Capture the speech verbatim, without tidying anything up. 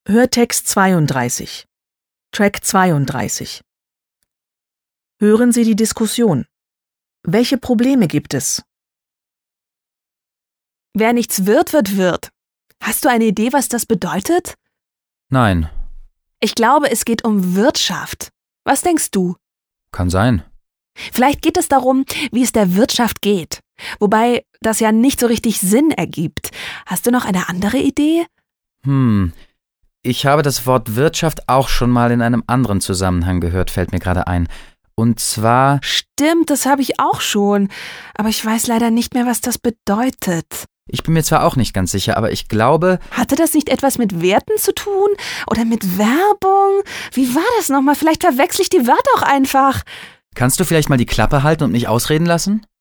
Hörtext zweiunddreißig. Track zweiunddreißig. Hören Sie die Diskussion. Welche Probleme gibt es? Wer nichts wird, wird Wirt. Hast du eine Idee, was das bedeutet? Nein. Ich glaube, es geht um Wirtschaft. Was denkst du? Kann sein. Vielleicht geht es darum, wie es der Wirtschaft geht. Wobei das ja nicht so richtig Sinn ergibt. Hast du noch eine andere Idee? Hm, ich habe das Wort Wirtschaft auch schon mal in einem anderen Zusammenhang gehört, fällt mir gerade ein. Und zwar... Stimmt, das habe ich auch schon. Aber ich weiß leider nicht mehr, was das bedeutet. Ich bin mir zwar auch nicht ganz sicher, aber ich glaube... Hatte das nicht etwas mit Werten zu tun? Oder mit Werbung? Wie war das nochmal? Vielleicht verwechsel ich die Wörter auch einfach. Kannst du vielleicht mal die Klappe halten und mich ausreden lassen?